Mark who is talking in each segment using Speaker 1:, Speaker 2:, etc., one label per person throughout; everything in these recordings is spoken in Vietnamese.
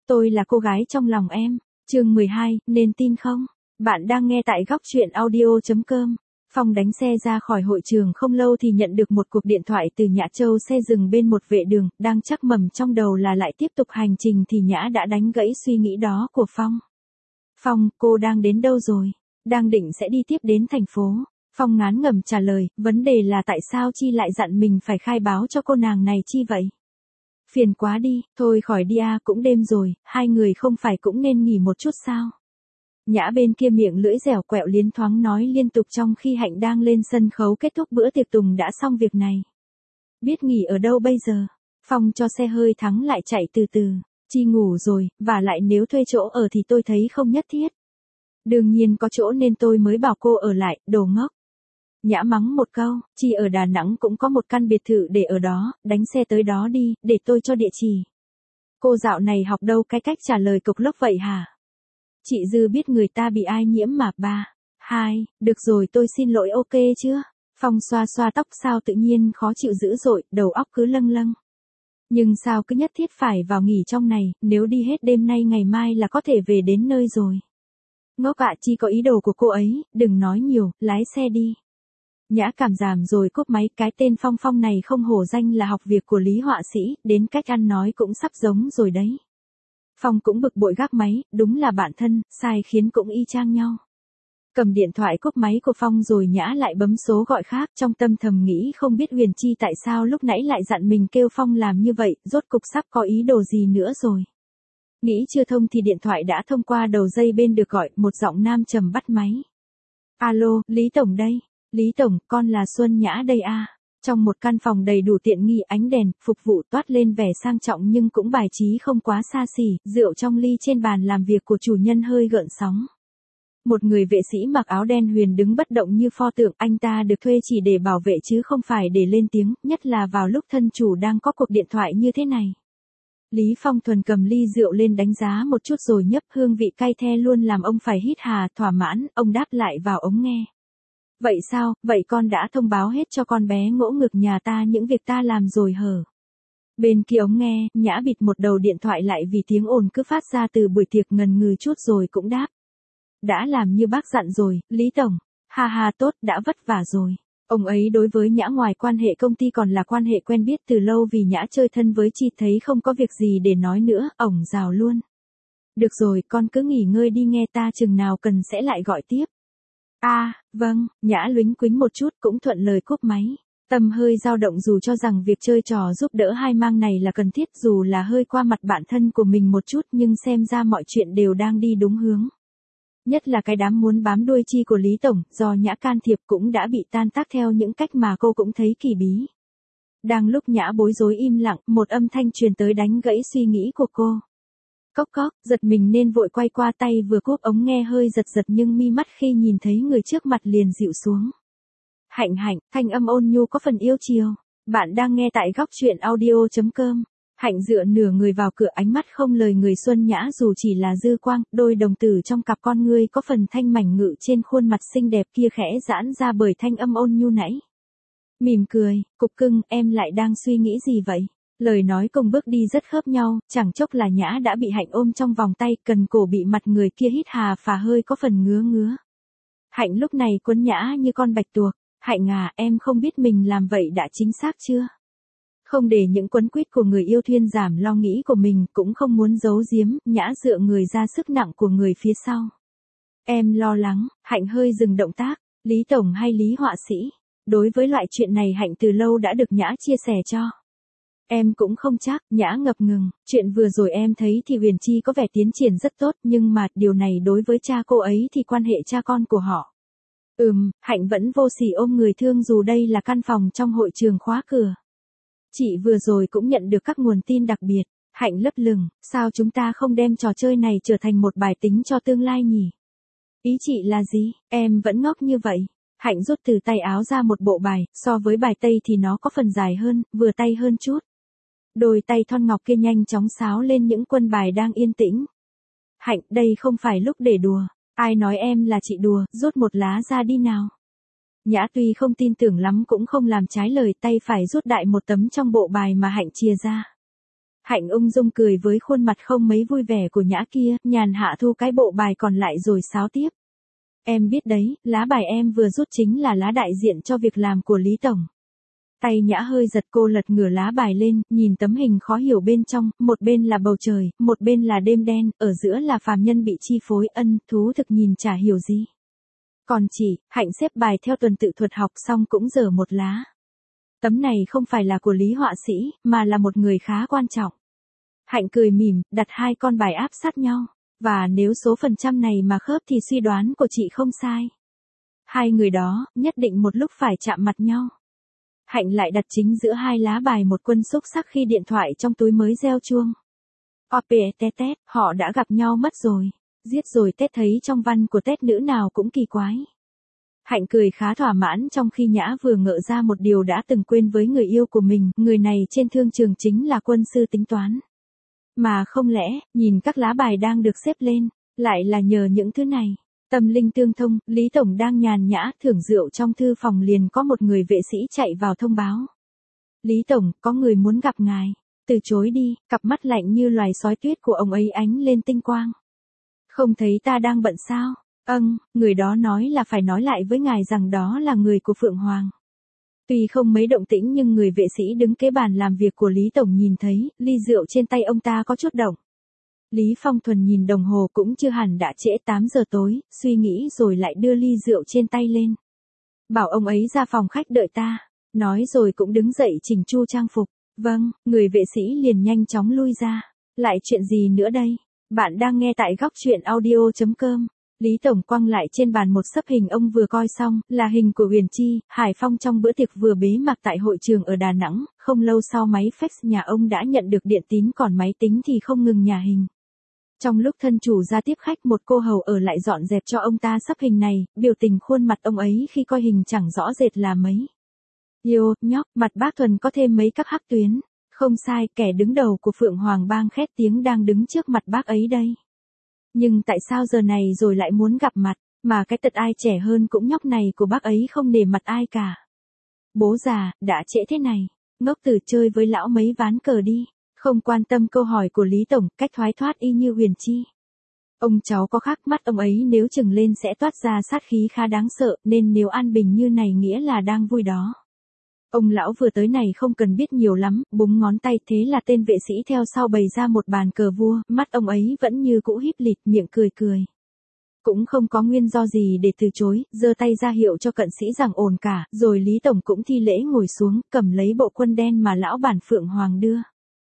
Speaker 1: tôi là cô gái trong lòng em. Chương 12, nên tin không? Bạn đang nghe tại góc truyện audio.com. Phong đánh xe ra khỏi hội trường không lâu thì nhận được một cuộc điện thoại từ Nhã Châu. Xe dừng bên một vệ đường, đang chắc mầm trong đầu là lại tiếp tục hành trình thì Nhã đã đánh gãy suy nghĩ đó của Phong. Phong, cô đang đến đâu rồi? Đang định sẽ đi tiếp đến thành phố. Phong ngán ngẩm trả lời, vấn đề là tại sao Chi lại dặn mình phải khai báo cho cô nàng này chi vậy? Phiền quá đi, thôi khỏi đi à, cũng đêm rồi, hai người không phải cũng nên nghỉ một chút sao? Nhã bên kia miệng lưỡi dẻo quẹo liến thoáng nói liên tục trong khi Hạnh đang lên sân khấu kết thúc bữa tiệc tùng đã xong việc này. Biết nghỉ ở đâu bây giờ? Phong cho xe hơi thắng lại chạy từ từ. Chi ngủ rồi, và lại nếu thuê chỗ ở thì tôi thấy không nhất thiết. Đương nhiên có chỗ nên tôi mới bảo cô ở lại, đồ ngốc. Nhã mắng một câu, Chi ở Đà Nẵng cũng có một căn biệt thự để ở đó, đánh xe tới đó đi, để tôi cho địa chỉ. Cô dạo này học đâu cái cách trả lời cộc lốc vậy hả? Chị Dư biết người ta bị ai nhiễm mà. 3, 2, được rồi tôi xin lỗi ok chưa? Phong xoa xoa tóc sao tự nhiên khó chịu dữ dội, đầu óc cứ lâng lâng. Nhưng sao cứ nhất thiết phải vào nghỉ trong này, nếu đi hết đêm nay ngày mai là có thể về đến nơi rồi. Ngốc ạ, Chi có ý đồ của cô ấy, đừng nói nhiều, lái xe đi. Nhã cảm giảm rồi cúp máy, cái tên Phong Phong này không hổ danh là học việc của Lý họa sĩ, đến cách ăn nói cũng sắp giống rồi đấy. Phong cũng bực bội gác máy, đúng là bạn thân, sai khiến cũng y chang nhau. Cầm điện thoại cúp máy của Phong rồi Nhã lại bấm số gọi khác, trong tâm thầm nghĩ không biết Huyền Chi tại sao lúc nãy lại dặn mình kêu Phong làm như vậy, rốt cục sắp có ý đồ gì nữa rồi. Nghĩ chưa thông thì điện thoại đã thông qua đầu dây bên được gọi, một giọng nam trầm bắt máy. Alo, Lý Tổng đây. Lý Tổng, con là Xuân Nhã đây à. Trong một căn phòng đầy đủ tiện nghi, ánh đèn, phục vụ toát lên vẻ sang trọng nhưng cũng bài trí không quá xa xỉ, rượu trong ly trên bàn làm việc của chủ nhân hơi gợn sóng. Một người vệ sĩ mặc áo đen huyền đứng bất động như pho tượng, anh ta được thuê chỉ để bảo vệ chứ không phải để lên tiếng, nhất là vào lúc thân chủ đang có cuộc điện thoại như thế này. Lý Phong thuần cầm ly rượu lên đánh giá một chút rồi nhấp, hương vị cay the luôn làm ông phải hít hà, thỏa mãn, ông đáp lại vào ống nghe. Vậy sao, vậy con đã thông báo hết cho con bé ngỗ ngược nhà ta những việc ta làm rồi hở? Bên kia ống nghe, Nhã bịt một đầu điện thoại lại vì tiếng ồn cứ phát ra từ buổi tiệc, ngần ngừ chút rồi cũng đáp. Đã làm như bác dặn rồi, Lý Tổng. Ha ha tốt, đã vất vả rồi. Ông ấy đối với Nhã ngoài quan hệ công ty còn là quan hệ quen biết từ lâu vì Nhã chơi thân với Chi, thấy không có việc gì để nói nữa, ổng rào luôn. Được rồi, con cứ nghỉ ngơi đi nghe, ta chừng nào cần sẽ lại gọi tiếp. Vâng, Nhã luính quính một chút cũng thuận lời cúp máy. Tâm hơi dao động dù cho rằng việc chơi trò giúp đỡ hai mang này là cần thiết, dù là hơi qua mặt bản thân của mình một chút, nhưng xem ra mọi chuyện đều đang đi đúng hướng. Nhất là cái đám muốn bám đuôi Chi của Lý Tổng, do Nhã can thiệp cũng đã bị tan tác theo những cách mà cô cũng thấy kỳ bí. Đang lúc Nhã bối rối im lặng, một âm thanh truyền tới đánh gãy suy nghĩ của cô. Cốc cốc, giật mình nên vội quay qua, tay vừa cúp ống nghe hơi giật giật nhưng mi mắt khi nhìn thấy người trước mặt liền dịu xuống. Hạnh Hạnh, thanh âm ôn nhu có phần yêu chiều. Bạn đang nghe tại góc truyện audio.com. Hạnh dựa nửa người vào cửa, ánh mắt không lời người Xuân Nhã dù chỉ là dư quang, đôi đồng tử trong cặp con ngươi có phần thanh mảnh ngự trên khuôn mặt xinh đẹp kia khẽ giãn ra bởi thanh âm ôn nhu nãy. Mỉm cười, cục cưng, em lại đang suy nghĩ gì vậy? Lời nói cùng bước đi rất khớp nhau, chẳng chốc là Nhã đã bị Hạnh ôm trong vòng tay, cần cổ bị mặt người kia hít hà phà hơi có phần ngứa ngứa. Hạnh lúc này quấn Nhã như con bạch tuộc. Hạnh à, em không biết mình làm vậy đã chính xác chưa? Không để những quấn quýt của người yêu thuyên giảm lo nghĩ của mình, cũng không muốn giấu giếm, Nhã dựa người ra sức nặng của người phía sau. Em lo lắng. Hạnh hơi dừng động tác. Lý Tổng hay Lý họa sĩ? Đối với loại chuyện này Hạnh từ lâu đã được Nhã chia sẻ cho. Em cũng không chắc, Nhã ngập ngừng, chuyện vừa rồi em thấy thì Huyền Chi có vẻ tiến triển rất tốt, nhưng mà điều này đối với cha cô ấy thì quan hệ cha con của họ. Hạnh vẫn vô sỉ ôm người thương dù đây là căn phòng trong hội trường khóa cửa. Chị vừa rồi cũng nhận được các nguồn tin đặc biệt. Hạnh lấp lửng, sao chúng ta không đem trò chơi này trở thành một bài tính cho tương lai nhỉ? Ý chị là gì? Em vẫn ngốc như vậy. Hạnh rút từ tay áo ra một bộ bài, so với bài tây thì nó có phần dài hơn, vừa tay hơn chút. Đôi tay thon ngọc kia nhanh chóng xáo lên những quân bài đang yên tĩnh. Hạnh, đây không phải lúc để đùa. Ai nói em là chị đùa, rút một lá ra đi nào. Nhã tuy không tin tưởng lắm cũng không làm trái lời, tay phải rút đại một tấm trong bộ bài mà Hạnh chia ra. Hạnh ung dung cười với khuôn mặt không mấy vui vẻ của Nhã kia, nhàn hạ thu cái bộ bài còn lại rồi sáo tiếp. Em biết đấy, lá bài em vừa rút chính là lá đại diện cho việc làm của Lý Tổng. Tay Nhã hơi giật, cô lật ngửa lá bài lên, nhìn tấm hình khó hiểu bên trong, một bên là bầu trời, một bên là đêm đen, ở giữa là phàm nhân bị chi phối, thú thực nhìn chả hiểu gì. Còn chị, Hạnh xếp bài theo tuần tự thuật học xong cũng dở một lá. Tấm này không phải là của Lý họa sĩ, mà là một người khá quan trọng. Hạnh cười mỉm, đặt hai con bài áp sát nhau. Và nếu số phần trăm này mà khớp thì suy đoán của chị không sai. Hai người đó, nhất định một lúc phải chạm mặt nhau. Hạnh lại đặt chính giữa hai lá bài một quân xúc sắc khi điện thoại trong túi mới reo chuông. Tét, họ đã gặp nhau mất rồi. Giết rồi Tét thấy trong văn của Tét nữ nào cũng kỳ quái. Hạnh cười khá thỏa mãn trong khi Nhã vừa ngỡ ra một điều đã từng quên với người yêu của mình, người này trên thương trường chính là quân sư tính toán. Mà không lẽ, nhìn các lá bài đang được xếp lên, lại là nhờ những thứ này. Tâm linh tương thông, Lý Tổng đang nhàn nhã thưởng rượu trong thư phòng liền có một người vệ sĩ chạy vào thông báo. Lý Tổng, có người muốn gặp ngài. Từ chối đi, cặp mắt lạnh như loài sói tuyết của ông ấy ánh lên tinh quang. Không thấy ta đang bận sao? Người đó nói là phải nói lại với ngài rằng đó là người của Phượng Hoàng. Tuy không mấy động tĩnh nhưng người vệ sĩ đứng kế bàn làm việc của Lý Tổng nhìn thấy, ly rượu trên tay ông ta có chút động. Lý Phong Thuần nhìn đồng hồ cũng chưa hẳn đã trễ 8 giờ tối, suy nghĩ rồi lại đưa ly rượu trên tay lên. Bảo ông ấy ra phòng khách đợi ta, nói rồi cũng đứng dậy chỉnh chu trang phục. Vâng, người vệ sĩ liền nhanh chóng lui ra. Lại chuyện gì nữa đây? Bạn đang nghe tại góc truyện audio.com. Lý Tổng quăng lại trên bàn một xấp hình ông vừa coi xong, là hình của Huyền Chi, Hải Phong trong bữa tiệc vừa bế mạc tại hội trường ở Đà Nẵng, không lâu sau máy fax nhà ông đã nhận được điện tín còn máy tính thì không ngừng nhà hình. Trong lúc thân chủ ra tiếp khách một cô hầu ở lại dọn dẹp cho ông ta xấp hình này, biểu tình khuôn mặt ông ấy khi coi hình chẳng rõ rệt là mấy. Yêu, nhóc, mặt bác Thuần có thêm mấy các hắc tuyến. Không sai, kẻ đứng đầu của Phượng Hoàng Bang khét tiếng đang đứng trước mặt bác ấy đây. Nhưng tại sao giờ này rồi lại muốn gặp mặt, mà cái tật ai trẻ hơn cũng nhóc này của bác ấy không nể mặt ai cả. Bố già, đã trễ thế này, ngốc tử chơi với lão mấy ván cờ đi, không quan tâm câu hỏi của Lý Tổng, cách thoái thoát y như Huyền Chi. Ông cháu có khác, mắt ông ấy nếu chừng lên sẽ toát ra sát khí khá đáng sợ, nên nếu an bình như này nghĩa là đang vui đó. Ông lão vừa tới này không cần biết nhiều lắm, búng ngón tay, thế là tên vệ sĩ theo sau bày ra một bàn cờ vua, mắt ông ấy vẫn như cũ híp lịt, miệng cười cười. Cũng không có nguyên do gì để từ chối, giơ tay ra hiệu cho cận sĩ rằng ổn cả, rồi Lý Tổng cũng thi lễ ngồi xuống, cầm lấy bộ quân đen mà lão bản Phượng Hoàng đưa.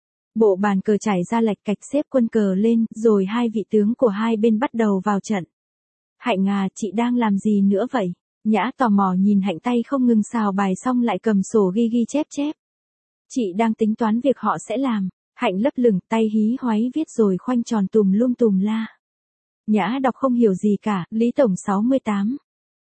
Speaker 1: Bộ bàn cờ trải ra lạch cạch xếp quân cờ lên, rồi hai vị tướng của hai bên bắt đầu vào trận. Hạnh à, chị đang làm gì nữa vậy? Nhã tò mò nhìn Hạnh tay không ngừng xào bài xong lại cầm sổ ghi chép. Chị đang tính toán việc họ sẽ làm. Hạnh lấp lửng tay hí hoáy viết rồi khoanh tròn tùm lum tùm la. Nhã đọc không hiểu gì cả, Lý Tổng 68.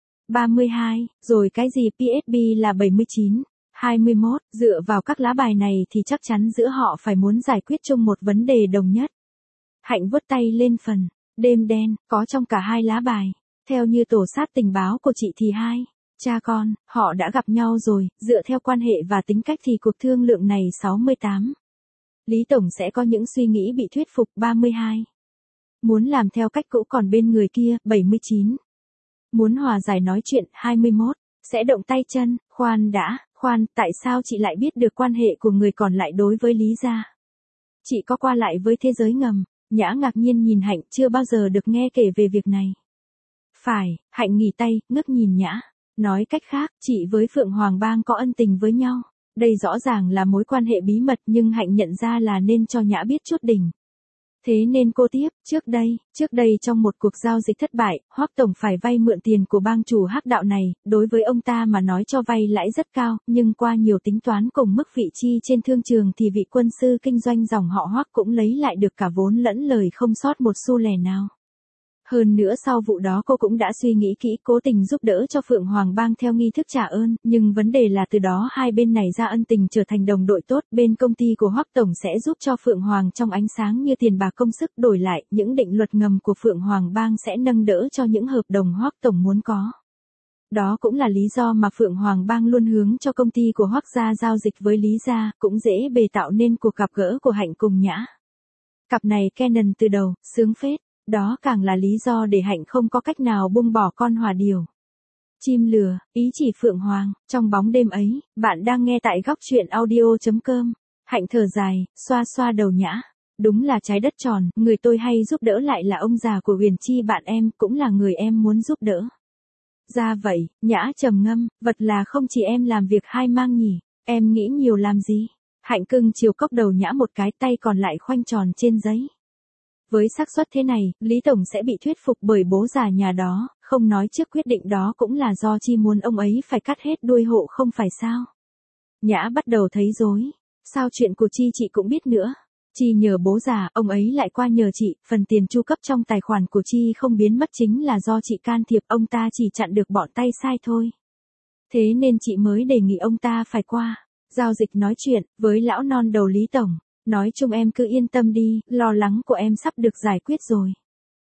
Speaker 1: 32, rồi cái gì PSB là 79. 21, dựa vào các lá bài này thì chắc chắn giữa họ phải muốn giải quyết chung một vấn đề đồng nhất. Hạnh vuốt tay lên phần, đêm đen, có trong cả hai lá bài. Theo như tổ sát tình báo của chị thì hai cha con, họ đã gặp nhau rồi, dựa theo quan hệ và tính cách thì cuộc thương lượng này 68. Lý Tổng sẽ có những suy nghĩ bị thuyết phục 32. Muốn làm theo cách cũ còn bên người kia 79. Muốn hòa giải nói chuyện 21. Sẽ động tay chân, khoan, tại sao chị lại biết được quan hệ của người còn lại đối với Lý gia? Chị có qua lại với thế giới ngầm. Nhã ngạc nhiên nhìn Hạnh, chưa bao giờ được nghe kể về việc này. Phải, Hạnh nghỉ tay, ngước nhìn Nhã. Nói cách khác, chị với Phượng Hoàng Bang có ân tình với nhau. Đây rõ ràng là mối quan hệ bí mật nhưng Hạnh nhận ra là nên cho Nhã biết chút đỉnh. Thế nên cô tiếp, trước đây trong một cuộc giao dịch thất bại, Hoắc Tổng phải vay mượn tiền của bang chủ hắc đạo này, đối với ông ta mà nói cho vay lãi rất cao, nhưng qua nhiều tính toán cùng mức vị chi trên thương trường thì vị quân sư kinh doanh dòng họ Hoắc cũng lấy lại được cả vốn lẫn lời không sót một xu lẻ nào. Hơn nữa sau vụ đó cô cũng đã suy nghĩ kỹ cố tình giúp đỡ cho Phượng Hoàng Bang theo nghi thức trả ơn, nhưng vấn đề là từ đó hai bên này ra ân tình trở thành đồng đội tốt, bên công ty của Hoắc Tổng sẽ giúp cho Phượng Hoàng trong ánh sáng như tiền bạc công sức, đổi lại, những định luật ngầm của Phượng Hoàng Bang sẽ nâng đỡ cho những hợp đồng Hoắc Tổng muốn có. Đó cũng là lý do mà Phượng Hoàng Bang luôn hướng cho công ty của Hoắc gia giao dịch với Lý gia, cũng dễ bề tạo nên cuộc gặp gỡ của Hạnh cùng Nhã. Cặp này canon từ đầu, sướng phết, đó càng là lý do để Hạnh không có cách nào buông bỏ con hỏa điều. Chim lừa, ý chỉ Phượng Hoàng, trong bóng đêm ấy, bạn đang nghe tại góc truyện audio.com. Hạnh thở dài, xoa xoa đầu Nhã. Đúng là trái đất tròn, người tôi hay giúp đỡ lại là ông già của Huyền Chi bạn em, cũng là người em muốn giúp đỡ. Ra vậy, Nhã trầm ngâm, vật là không chỉ em làm việc hai mang nhỉ, em nghĩ nhiều làm gì? Hạnh cưng chiều cốc đầu Nhã một cái, tay còn lại khoanh tròn trên giấy. Với xác suất thế này, Lý Tổng sẽ bị thuyết phục bởi bố già nhà đó, không nói trước quyết định đó cũng là do Chi muốn ông ấy phải cắt hết đuôi hộ không phải sao? Nhã bắt đầu thấy rối. Sao chuyện của Chi chị cũng biết nữa? Chi nhờ bố già, ông ấy lại qua nhờ chị, phần tiền chu cấp trong tài khoản của Chi không biến mất chính là do chị can thiệp, ông ta chỉ chặn được bọn tay sai thôi. Thế nên chị mới đề nghị ông ta phải qua giao dịch nói chuyện với lão non đầu Lý Tổng. Nói chung em cứ yên tâm đi, lo lắng của em sắp được giải quyết rồi.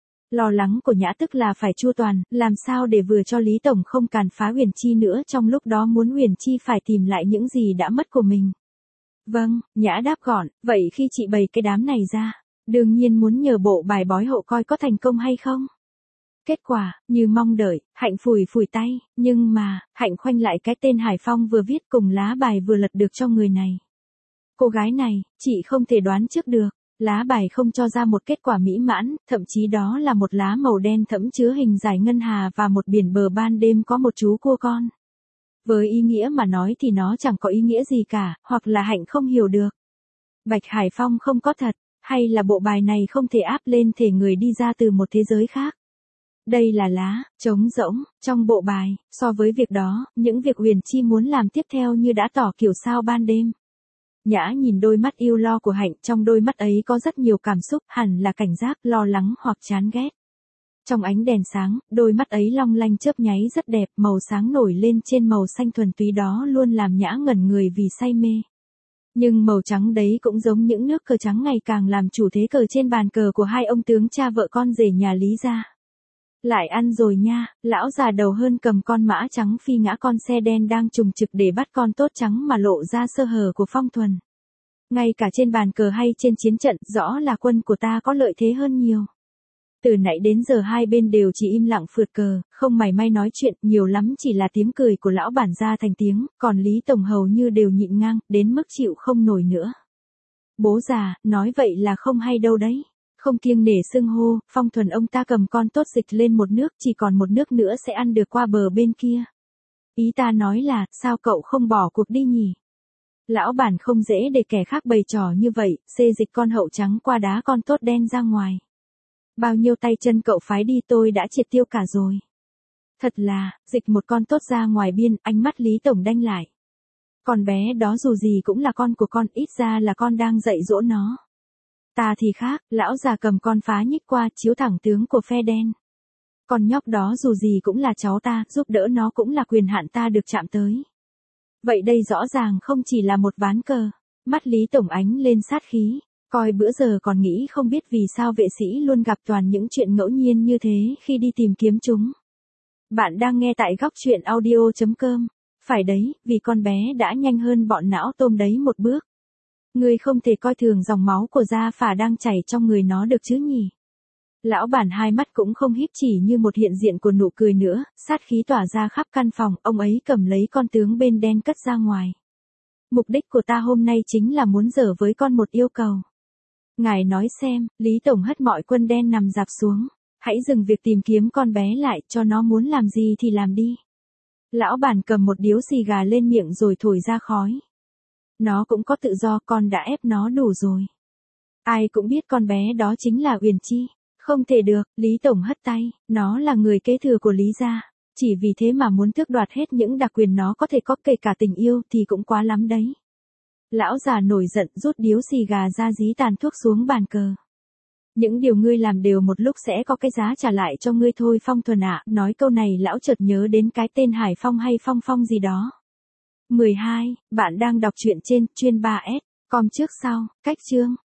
Speaker 1: Lo lắng của Nhã tức là phải chu toàn, làm sao để vừa cho Lý Tổng không càn phá Huyền Chi nữa, trong lúc đó muốn Huyền Chi phải tìm lại những gì đã mất của mình. Vâng, Nhã đáp gọn, vậy khi chị bày cái đám này ra, đương nhiên muốn nhờ bộ bài bói hộ coi có thành công hay không. Kết quả, như mong đợi, Hạnh phủi phủi tay, nhưng mà, Hạnh khoanh lại cái tên Hải Phong vừa viết cùng lá bài vừa lật được cho người này. Cô gái này, chị không thể đoán trước được, lá bài không cho ra một kết quả mỹ mãn, thậm chí đó là một lá màu đen thẫm chứa hình dải ngân hà và một biển bờ ban đêm có một chú cua con. Với ý nghĩa mà nói thì nó chẳng có ý nghĩa gì cả, hoặc là Hạnh không hiểu được. Bạch Hải Phong không có thật, hay là bộ bài này không thể áp lên thể người đi ra từ một thế giới khác. Đây là lá, trống rỗng, trong bộ bài, so với việc đó, những việc Huyền Chi muốn làm tiếp theo như đã tỏ kiểu sao ban đêm. Nhã nhìn đôi mắt yêu lo của Hạnh, trong đôi mắt ấy có rất nhiều cảm xúc, hẳn là cảnh giác, lo lắng hoặc chán ghét. Trong ánh đèn sáng, đôi mắt ấy long lanh chớp nháy rất đẹp, màu sáng nổi lên trên màu xanh thuần túy đó luôn làm Nhã ngẩn người vì say mê. Nhưng màu trắng đấy cũng giống những nước cờ trắng ngày càng làm chủ thế cờ trên bàn cờ của hai ông tướng cha vợ con rể nhà Lý gia. Lại ăn rồi nha, lão già đầu hơn cầm con mã trắng phi ngã con xe đen đang trùng trực để bắt con tốt trắng mà lộ ra sơ hở của Phong Thuần. Ngay cả trên bàn cờ hay trên chiến trận, rõ là quân của ta có lợi thế hơn nhiều. Từ nãy đến giờ hai bên đều chỉ im lặng phượt cờ, không mảy may nói chuyện, nhiều lắm chỉ là tiếng cười của lão bản ra thành tiếng, còn Lý Tổng hầu như đều nhịn ngang, đến mức chịu không nổi nữa. Bố già, nói vậy là không hay đâu đấy. Không kiêng nể xưng hô, Phong Thuần ông ta cầm con tốt dịch lên một nước, chỉ còn một nước nữa sẽ ăn được qua bờ bên kia. Ý ta nói là, sao cậu không bỏ cuộc đi nhỉ? Lão bản không dễ để kẻ khác bày trò như vậy, xê dịch con hậu trắng qua đá con tốt đen ra ngoài. Bao nhiêu tay chân cậu phái đi tôi đã triệt tiêu cả rồi. Thật là, dịch một con tốt ra ngoài biên, ánh mắt Lý Tổng đanh lại. Con bé đó dù gì cũng là con của con, ít ra là con đang dạy dỗ nó. Ta thì khác, lão già cầm con phá nhích qua, chiếu thẳng tướng của phe đen. Con nhóc đó dù gì cũng là cháu ta, giúp đỡ nó cũng là quyền hạn ta được chạm tới. Vậy đây rõ ràng không chỉ là một ván cờ. Mắt Lý Tổng ánh lên sát khí. Coi bữa giờ còn nghĩ không biết vì sao vệ sĩ luôn gặp toàn những chuyện ngẫu nhiên như thế khi đi tìm kiếm chúng. Bạn đang nghe tại góc truyện audio.com. Phải đấy, vì con bé đã nhanh hơn bọn não tôm đấy một bước. Ngươi không thể coi thường dòng máu của Gia Phả đang chảy trong người nó được chứ nhỉ? Lão bản hai mắt cũng không híp, chỉ như một hiện diện của nụ cười nữa, sát khí tỏa ra khắp căn phòng, ông ấy cầm lấy con tướng bên đen cất ra ngoài. Mục đích của ta hôm nay chính là muốn giở với con một yêu cầu. Ngài nói xem, Lý Tổng hất mọi quân đen nằm dạp xuống. Hãy dừng việc tìm kiếm con bé lại, cho nó muốn làm gì thì làm đi. Lão bản cầm một điếu xì gà lên miệng rồi thổi ra khói. Nó cũng có tự do, con đã ép nó đủ rồi. Ai cũng biết con bé đó chính là Huyền Chi. Không thể được, Lý Tổng hất tay, nó là người kế thừa của Lý gia. Chỉ vì thế mà muốn tước đoạt hết những đặc quyền nó có thể có, kể cả tình yêu thì cũng quá lắm đấy. Lão già nổi giận rút điếu xì gà ra dí tàn thuốc xuống bàn cờ. Những điều ngươi làm đều một lúc sẽ có cái giá trả lại cho ngươi thôi Phong Thuần ạ. Nói câu này lão chợt nhớ đến cái tên Hải Phong hay Phong Phong gì đó. 12. Bạn đang đọc truyện trên chuyên 3S. Com trước sau, cách chương.